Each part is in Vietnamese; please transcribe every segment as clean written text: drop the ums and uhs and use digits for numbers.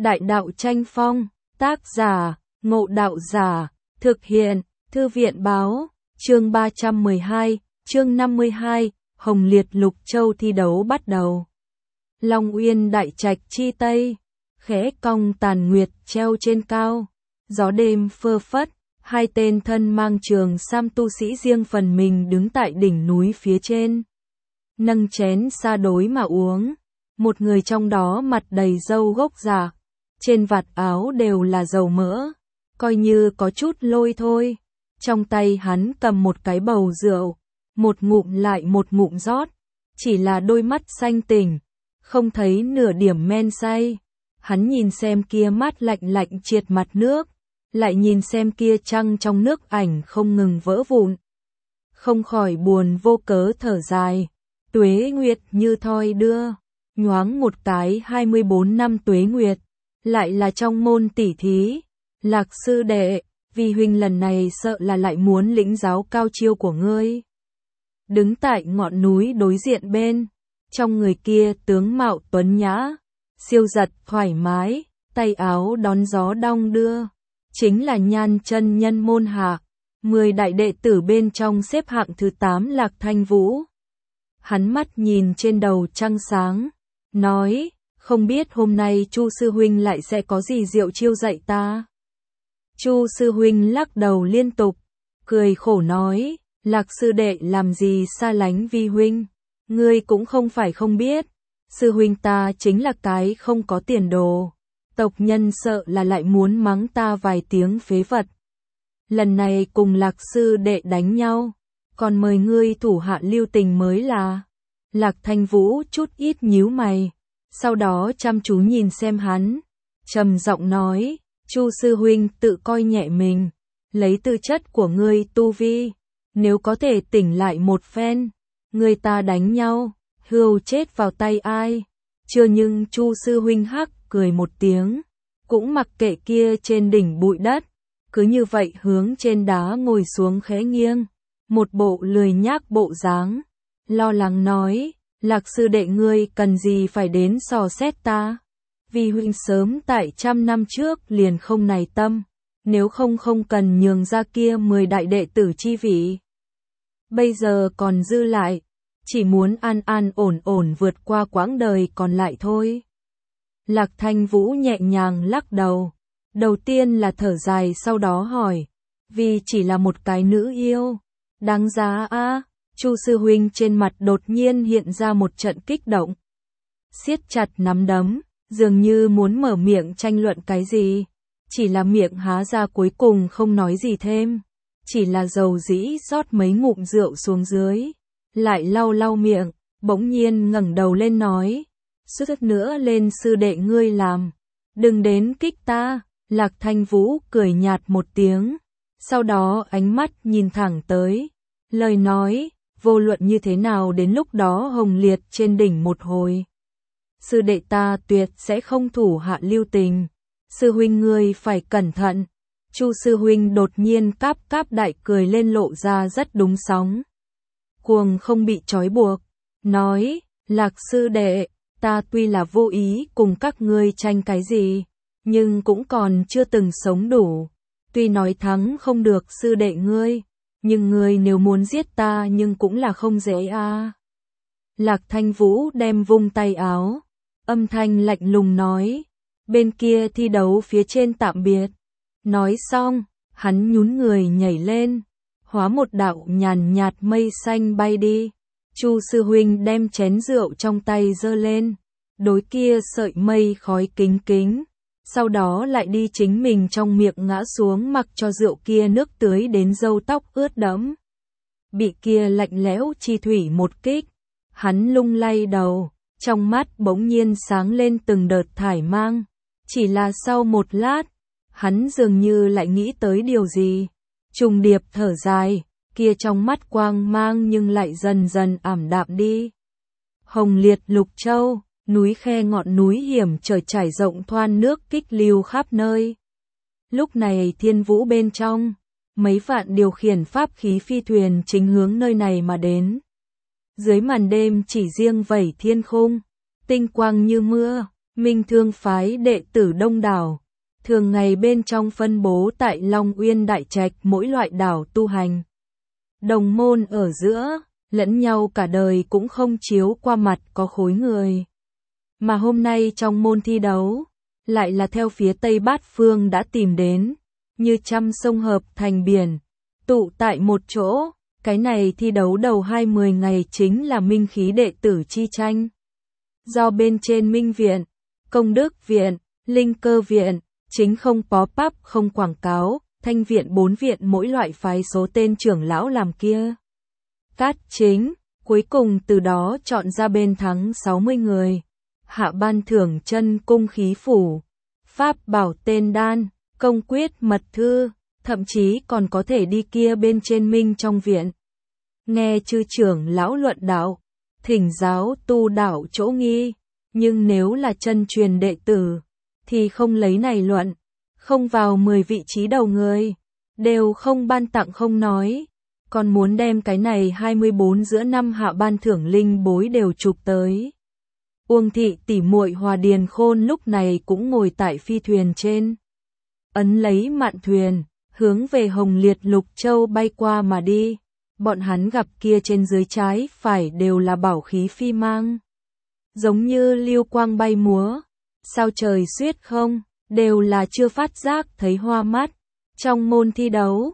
Đại đạo tranh phong, tác giả, Ngộ Đạo Giả, thực hiện, Thư viện báo, chương 312, chương 52, Hồng Liệt Lục Châu thi đấu bắt đầu. Long Uyên đại trạch chi tây, khẽ cong tàn nguyệt treo trên cao, gió đêm phơ phất, hai tên thân mang trường sam tu sĩ riêng phần mình đứng tại đỉnh núi phía trên. Nâng chén xa đối mà uống, một người trong đó mặt đầy râu gốc già, trên vạt áo đều là dầu mỡ, coi như có chút lôi thôi. Trong tay hắn cầm một cái bầu rượu, một ngụm lại một ngụm rót, chỉ là đôi mắt xanh tỉnh, không thấy nửa điểm men say. Hắn nhìn xem kia mát lạnh lạnh triệt mặt nước, lại nhìn xem kia trăng trong nước ảnh không ngừng vỡ vụn. Không khỏi buồn vô cớ thở dài, tuế nguyệt như thoi đưa, nhoáng một cái 24 năm tuế nguyệt, lại là trong môn tỷ thí. Lạc sư đệ, vì huynh lần này sợ là lại muốn lĩnh giáo cao chiêu của ngươi. Đứng tại ngọn núi đối diện bên, trong người kia tướng mạo tuấn nhã, siêu giật thoải mái, tay áo đón gió đong đưa, chính là Nhan chân nhân môn hạ, 10 đại đệ tử bên trong xếp hạng thứ 8 Lạc Thanh Vũ. Hắn mắt nhìn trên đầu trăng sáng, nói, không biết hôm nay Chu sư huynh lại sẽ có gì diệu chiêu dạy ta. Chu sư huynh lắc đầu liên tục, cười khổ nói, Lạc sư đệ làm gì xa lánh vi huynh, ngươi cũng không phải không biết, sư huynh ta chính là cái không có tiền đồ, tộc nhân sợ là lại muốn mắng ta vài tiếng phế vật. Lần này cùng Lạc sư đệ đánh nhau, còn mời ngươi thủ hạ lưu tình mới là. Lạc Thanh Vũ chút ít nhíu mày, sau đó chăm chú nhìn xem hắn, trầm giọng nói, Chu sư huynh tự coi nhẹ mình, lấy tư chất của ngươi tu vi, nếu có thể tỉnh lại một phen, người ta đánh nhau, hươu chết vào tay ai. Chưa nhưng Chu sư huynh hắc cười một tiếng, cũng mặc kệ kia trên đỉnh bụi đất, cứ như vậy hướng trên đá ngồi xuống khẽ nghiêng, một bộ lười nhác bộ dáng, lo lắng nói, Lạc sư đệ ngươi cần gì phải đến dò xét ta, vì huynh sớm tại 100 năm trước liền không này tâm, nếu không cần nhường ra kia 10 đại đệ tử chi vị. Bây giờ còn dư lại, chỉ muốn an an ổn ổn vượt qua quãng đời còn lại thôi. Lạc Thanh Vũ nhẹ nhàng lắc đầu, đầu tiên là thở dài sau đó hỏi, vì chỉ là một cái nữ yêu, đáng giá a. Chu sư huynh trên mặt đột nhiên hiện ra một trận kích động, siết chặt nắm đấm, dường như muốn mở miệng tranh luận cái gì, chỉ là miệng há ra cuối cùng không nói gì thêm, chỉ là dầu dĩ rót mấy ngụm rượu xuống dưới, lại lau lau miệng, bỗng nhiên ngẩng đầu lên nói, suýt nữa lên sư đệ ngươi làm, đừng đến kích ta. Lạc Thanh Vũ cười nhạt một tiếng, sau đó ánh mắt nhìn thẳng tới, lời nói, vô luận như thế nào đến lúc đó hồng liệt trên đỉnh một hồi, sư đệ ta tuyệt sẽ không thủ hạ lưu tình, sư huynh ngươi phải cẩn thận. Chu sư huynh đột nhiên cáp cáp đại cười lên lộ ra rất đúng sóng, cuồng không bị trói buộc, nói, Lạc sư đệ, ta tuy là vô ý cùng các ngươi tranh cái gì, nhưng cũng còn chưa từng sống đủ, tuy nói thắng không được sư đệ ngươi, nhưng ngươi nếu muốn giết ta nhưng cũng là không dễ a. Lạc Thanh Vũ đem vung tay áo, âm thanh lạnh lùng nói, bên kia thi đấu phía trên tạm biệt. Nói xong, hắn nhún người nhảy lên, hóa một đạo nhàn nhạt mây xanh bay đi. Chu sư huynh đem chén rượu trong tay giơ lên, đối kia sợi mây khói kính kính, sau đó lại đi chính mình trong miệng ngã xuống mặc cho rượu kia nước tưới đến râu tóc ướt đẫm. Bị kia lạnh lẽo chi thủy một kích, hắn lung lay đầu, trong mắt bỗng nhiên sáng lên từng đợt thải mang, chỉ là sau một lát, hắn dường như lại nghĩ tới điều gì, trùng điệp thở dài, kia trong mắt quang mang nhưng lại dần dần ảm đạm đi. Hồng Liệt Lục Châu, núi khe ngọn núi hiểm trở trải rộng thoăn nước kích lưu khắp nơi. Lúc này thiên vũ bên trong, mấy vạn điều khiển pháp khí phi thuyền chính hướng nơi này mà đến. Dưới màn đêm chỉ riêng vẩy thiên khung, tinh quang như mưa, Minh Thương phái đệ tử đông đảo, thường ngày bên trong phân bố tại Long Uyên Đại Trạch mỗi loại đảo tu hành. Đồng môn ở giữa, lẫn nhau cả đời cũng không chiếu qua mặt có khối người. Mà hôm nay trong môn thi đấu, lại là theo phía Tây Bát Phương đã tìm đến, như trăm sông hợp thành biển, tụ tại một chỗ. Cái này thi đấu đầu 20 ngày chính là minh khí đệ tử chi tranh. Do bên trên Minh Viện, Công Đức Viện, Linh Cơ Viện, chính không pop-up không quảng cáo, Thanh Viện 4 viện mỗi loại phái số tên trưởng lão làm kia. Cát chính, cuối cùng từ đó chọn ra bên thắng 60 người. Hạ ban thưởng chân cung khí phủ, pháp bảo tên đan, công quyết mật thư, thậm chí còn có thể đi kia bên trên Minh trong viện. Nghe chư trưởng lão luận đạo, thỉnh giáo tu đạo chỗ nghi, nhưng nếu là chân truyền đệ tử, thì không lấy này luận, không vào 10 vị trí đầu người, đều không ban tặng không nói, còn muốn đem cái này 24 giữa năm hạ ban thưởng linh bối đều chụp tới. Uông thị tỷ muội Hòa Điền Khôn lúc này cũng ngồi tại phi thuyền trên, ấn lấy mạn thuyền, hướng về Hồng Liệt Lục Châu bay qua mà đi. Bọn hắn gặp kia trên dưới trái phải đều là bảo khí phi mang, giống như lưu quang bay múa, sao trời xuyết không, đều là chưa phát giác thấy hoa mắt. Trong môn thi đấu,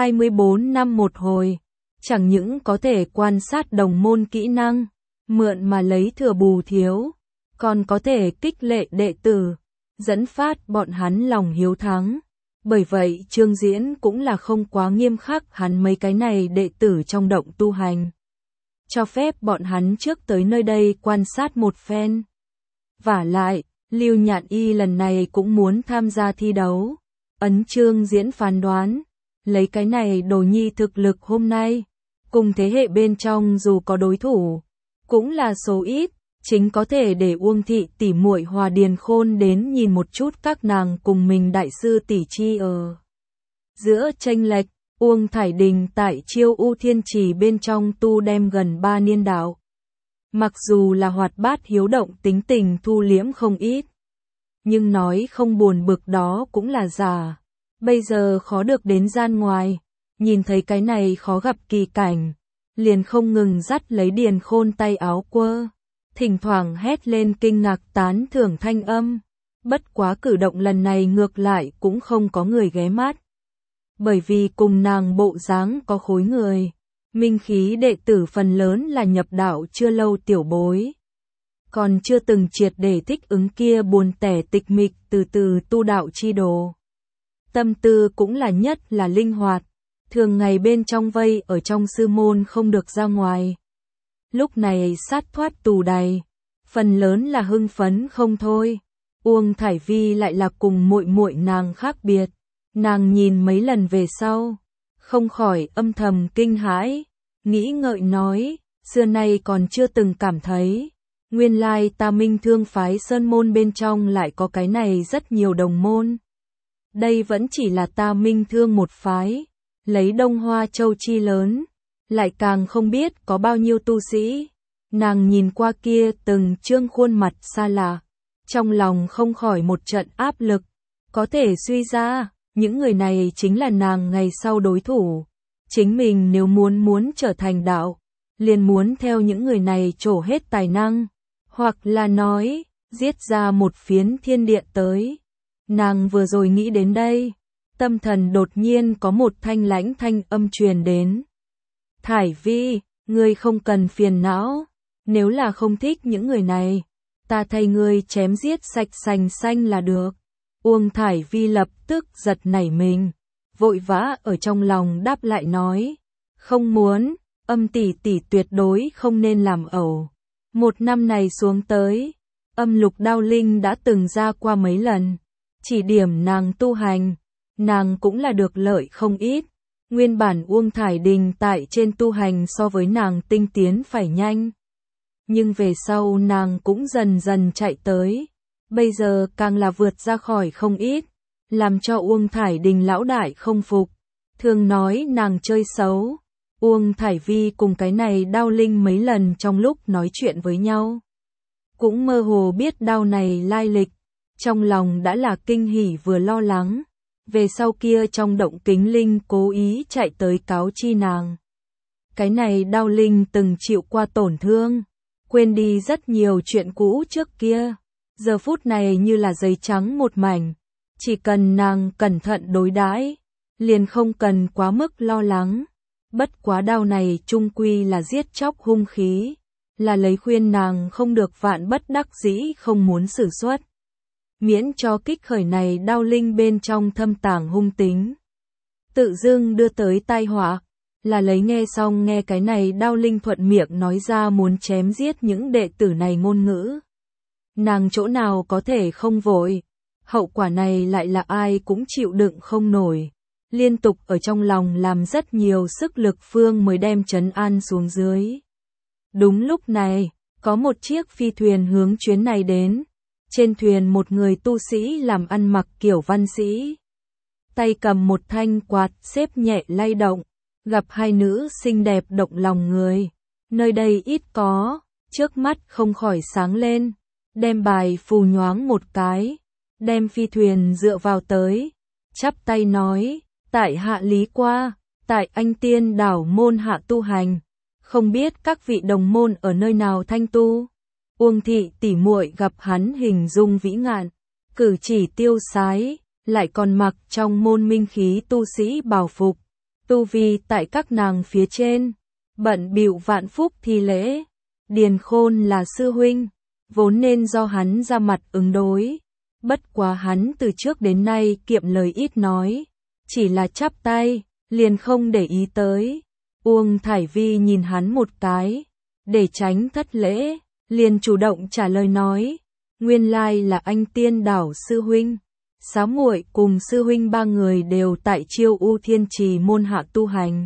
24 năm một hồi, chẳng những có thể quan sát đồng môn kỹ năng, mượn mà lấy thừa bù thiếu, còn có thể kích lệ đệ tử, dẫn phát bọn hắn lòng hiếu thắng. Bởi vậy Trương Diễn cũng là không quá nghiêm khắc hắn mấy cái này đệ tử trong động tu hành. Cho phép bọn hắn trước tới nơi đây quan sát một phen. Vả lại, Lưu Nhạn Y lần này cũng muốn tham gia thi đấu. Ấn Trương Diễn phán đoán, lấy cái này đồ nhi thực lực hôm nay, cùng thế hệ bên trong dù có đối thủ, cũng là số ít. Chính có thể để Uông thị tỷ muội Hòa Điền Khôn đến nhìn một chút các nàng cùng mình đại sư tỷ chi ở. Giữa chênh lệch, Uông Thải Đình tại Chiêu U Thiên Trì bên trong tu đem gần 3 niên đạo. Mặc dù là hoạt bát hiếu động tính tình thu liễm không ít, nhưng nói không buồn bực đó cũng là giả. Bây giờ khó được đến gian ngoài, nhìn thấy cái này khó gặp kỳ cảnh, liền không ngừng dắt lấy Điền Khôn tay áo quơ. Thỉnh thoảng hét lên kinh ngạc tán thưởng thanh âm. Bất quá cử động lần này ngược lại cũng không có người ghé mắt. Bởi vì cùng nàng bộ dáng có khối người, minh khí đệ tử phần lớn là nhập đạo chưa lâu tiểu bối. Còn chưa từng triệt để thích ứng kia buồn tẻ tịch mịch từ từ tu đạo chi đồ. Tâm tư cũng là nhất là linh hoạt, thường ngày bên trong vây ở trong sư môn không được ra ngoài. Lúc này sát thoát tù đầy, phần lớn là hưng phấn không thôi. Uông Thải Vi lại là cùng muội muội nàng khác biệt, nàng nhìn mấy lần về sau, không khỏi âm thầm kinh hãi, nghĩ ngợi nói, xưa nay còn chưa từng cảm thấy, nguyên lai ta Minh Thương phái sơn môn bên trong lại có cái này rất nhiều đồng môn. Đây vẫn chỉ là ta Minh Thương một phái, lấy Đông Hoa Châu chi lớn, lại càng không biết có bao nhiêu tu sĩ. Nàng nhìn qua kia từng trương khuôn mặt xa lạ, trong lòng không khỏi một trận áp lực, có thể suy ra, những người này chính là nàng ngày sau đối thủ. Chính mình nếu muốn trở thành đạo, liền muốn theo những người này trổ hết tài năng, hoặc là nói, giết ra một phiến thiên địa tới. Nàng vừa rồi nghĩ đến đây, tâm thần đột nhiên có một thanh lãnh thanh âm truyền đến. Thải Vi, ngươi không cần phiền não, nếu là không thích những người này, ta thay ngươi chém giết sạch sành xanh là được. Uông Thải Vi lập tức giật nảy mình, vội vã ở trong lòng đáp lại nói, không muốn, Âm tỷ tỷ tuyệt đối không nên làm ẩu. Một năm này xuống tới, Âm Lục Đao Linh đã từng ra qua mấy lần, chỉ điểm nàng tu hành, nàng cũng là được lợi không ít. Nguyên bản Uông Thải Đình tại trên tu hành so với nàng tinh tiến phải nhanh. Nhưng về sau nàng cũng dần dần chạy tới, bây giờ càng là vượt ra khỏi không ít, làm cho Uông Thải Đình lão đại không phục, thường nói nàng chơi xấu. Uông Thải Vi cùng cái này Đao Linh mấy lần trong lúc nói chuyện với nhau, cũng mơ hồ biết đao này lai lịch, trong lòng đã là kinh hỉ vừa lo lắng. Về sau kia trong động Kính Linh cố ý chạy tới cáo chi nàng. Cái này đao linh từng chịu qua tổn thương, quên đi rất nhiều chuyện cũ trước kia, giờ phút này như là giấy trắng một mảnh, chỉ cần nàng cẩn thận đối đãi, liền không cần quá mức lo lắng. Bất quá đao này chung quy là giết chóc hung khí, là lấy khuyên nàng không được vạn bất đắc dĩ không muốn sử xuất. Miễn cho kích khởi này đao linh bên trong thâm tàng hung tính, tự dưng đưa tới tai họa, là lấy nghe cái này đao linh thuận miệng nói ra muốn chém giết những đệ tử này ngôn ngữ. Nàng chỗ nào có thể không vội, hậu quả này lại là ai cũng chịu đựng không nổi, liên tục ở trong lòng làm rất nhiều sức lực phương mới đem trấn an xuống dưới. Đúng lúc này, có một chiếc phi thuyền hướng chuyến này đến. Trên thuyền một người tu sĩ làm ăn mặc kiểu văn sĩ, tay cầm một thanh quạt xếp nhẹ lay động, gặp hai nữ xinh đẹp động lòng người. Nơi đây ít có, trước mắt không khỏi sáng lên, đem bài phù nhoáng một cái, đem phi thuyền dựa vào tới, chắp tay nói, tại hạ Lý Qua, tại Anh Tiên đảo môn hạ tu hành, không biết các vị đồng môn ở nơi nào thanh tu. Uông thị tỉ muội gặp hắn hình dung vĩ ngạn, cử chỉ tiêu sái, lại còn mặc trong môn minh khí tu sĩ bào phục, tu vi tại các nàng phía trên, bận bịu vạn phúc thi lễ. Điền Khôn là sư huynh, vốn nên do hắn ra mặt ứng đối, bất quá hắn từ trước đến nay kiệm lời ít nói, chỉ là chắp tay, liền không để ý tới. Uông Thải Vi nhìn hắn một cái, để tránh thất lễ, liền chủ động trả lời nói, nguyên lai là Anh Tiên đảo sư huynh, xá muội cùng sư huynh ba người đều tại Chiêu U Thiên Trì môn hạ tu hành.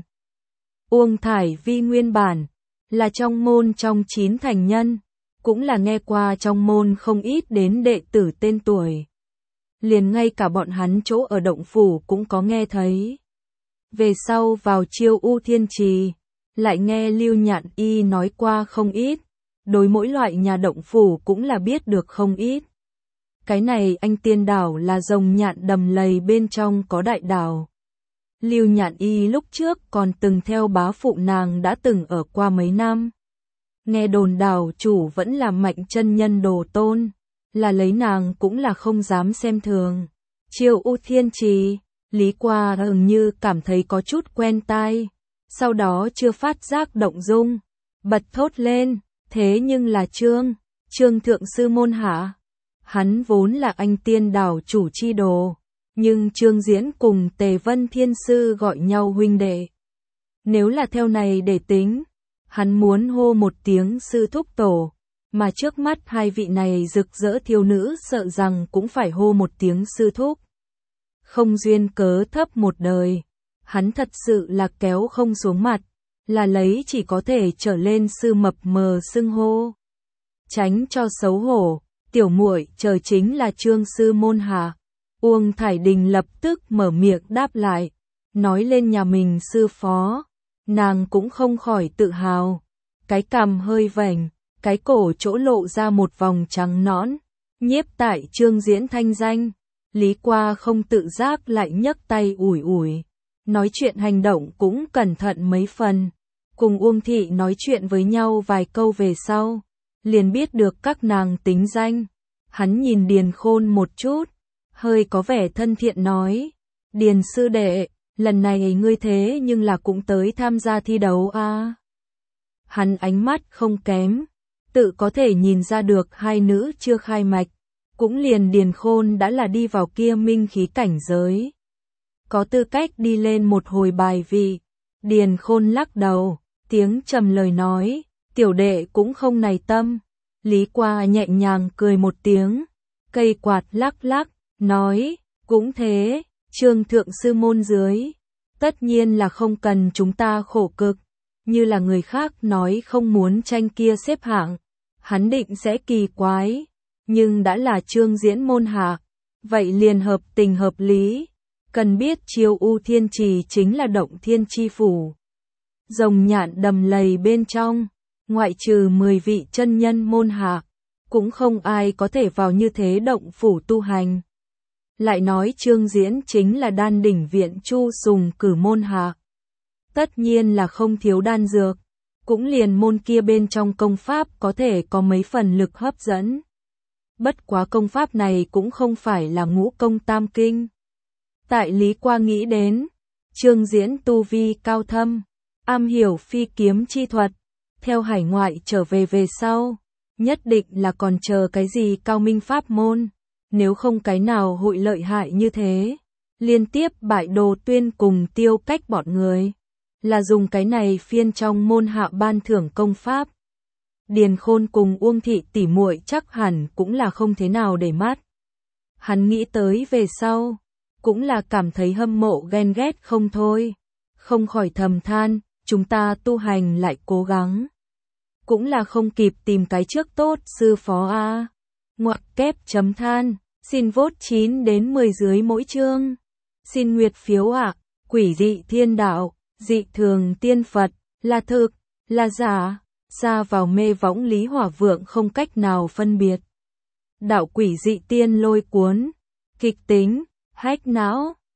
Uông Thải Vi nguyên bản là trong môn trong 9 thành nhân, cũng là nghe qua trong môn không ít đến đệ tử tên tuổi, liền ngay cả bọn hắn chỗ ở động phủ cũng có nghe thấy. Về sau vào Chiêu U Thiên Trì, lại nghe Lưu Nhạn Y nói qua không ít, đối mỗi loại nhà động phủ cũng là biết được không ít. Cái này Anh Tiên đảo là rồng nhạn đầm lầy bên trong có đại đảo. Lưu Nhạn Y lúc trước còn từng theo bá phụ nàng đã từng ở qua mấy năm. Nghe đồn đảo chủ vẫn là Mạnh chân nhân đồ tôn, là lấy nàng cũng là không dám xem thường. Chiêu U Thiên Trì, Lý Qua hình như cảm thấy có chút quen tai, sau đó chưa phát giác động dung, bật thốt lên, thế nhưng là Trương Thượng Sư môn hạ. Hắn vốn là Anh Tiên đảo chủ chi đồ, nhưng Trương Diễn cùng Tề Vân Thiên Sư gọi nhau huynh đệ. Nếu là theo này để tính, hắn muốn hô một tiếng sư thúc tổ, mà trước mắt hai vị này rực rỡ thiếu nữ sợ rằng cũng phải hô một tiếng sư thúc. Không duyên cớ thấp một đời, hắn thật sự là kéo không xuống mặt, là lấy chỉ có thể trở lên sư mập mờ xưng hô. Tránh cho xấu hổ, tiểu muội chờ chính là Trương sư môn hạ. Uông Thải Đình lập tức mở miệng đáp lại, nói lên nhà mình sư phó, nàng cũng không khỏi tự hào, cái cằm hơi vểnh, cái cổ chỗ lộ ra một vòng trắng nõn, nhiếp tại Trương Diễn thanh danh. Lý Qua không tự giác lại nhấc tay ủi ủi, nói chuyện hành động cũng cẩn thận mấy phần, cùng Uông Thị nói chuyện với nhau vài câu về sau, liền biết được các nàng tính danh. Hắn nhìn Điền Khôn một chút, hơi có vẻ thân thiện nói, Điền sư đệ, lần này ngươi thế nhưng là cũng tới tham gia thi đấu à. Hắn ánh mắt không kém, tự có thể nhìn ra được hai nữ chưa khai mạch, cũng liền Điền Khôn đã là đi vào kia minh khí cảnh giới, có tư cách đi lên một hồi bài vị. Điền Khôn lắc đầu, tiếng trầm lời nói, tiểu đệ cũng không này tâm. Lý Qua nhẹ nhàng cười một tiếng, cây quạt lắc lắc, nói, cũng thế, Trương Thượng Sư môn dưới, tất nhiên là không cần chúng ta khổ cực, như là người khác nói không muốn tranh kia xếp hạng, hắn định sẽ kỳ quái, nhưng đã là Trương Diễn môn hạ, vậy liền hợp tình hợp lý. Cần biết Chiêu U Thiên Trì chính là động thiên chi phủ, rồng nhạn đầm lầy bên trong, ngoại trừ 10 vị chân nhân môn hạ, cũng không ai có thể vào như thế động phủ tu hành. Lại nói Trương Diễn chính là đan đỉnh viện Chu Sùng cử môn hạ. Tất nhiên là không thiếu đan dược, cũng liền môn kia bên trong công pháp có thể có mấy phần lực hấp dẫn. Bất quá công pháp này cũng không phải là ngũ công tam kinh. Tại Lý Qua nghĩ đến, Trương Diễn tu vi cao thâm, am hiểu phi kiếm chi thuật, theo hải ngoại trở về sau, nhất định là còn chờ cái gì cao minh pháp môn, nếu không cái nào hội lợi hại như thế. Liên tiếp bại Đồ Tuyên cùng Tiêu Cách bọn người, là dùng cái này phiên trong môn hạ ban thưởng công pháp. Điền Khôn cùng Uông Thị tỉ muội chắc hẳn cũng là không thế nào để mắt. Hắn nghĩ tới về sau, cũng là cảm thấy hâm mộ ghen ghét không thôi, không khỏi thầm than, chúng ta tu hành lại cố gắng, cũng là không kịp tìm cái trước tốt sư phó a. Ngoặc kép chấm than, xin vote 9 đến 10 dưới mỗi chương. Xin nguyệt phiếu ạ, quỷ dị thiên đạo, dị thường tiên Phật, là thực, là giả, xa vào mê võng Lý Hỏa Vượng không cách nào phân biệt. Đạo quỷ dị tiên lôi cuốn, kịch tính, hách não.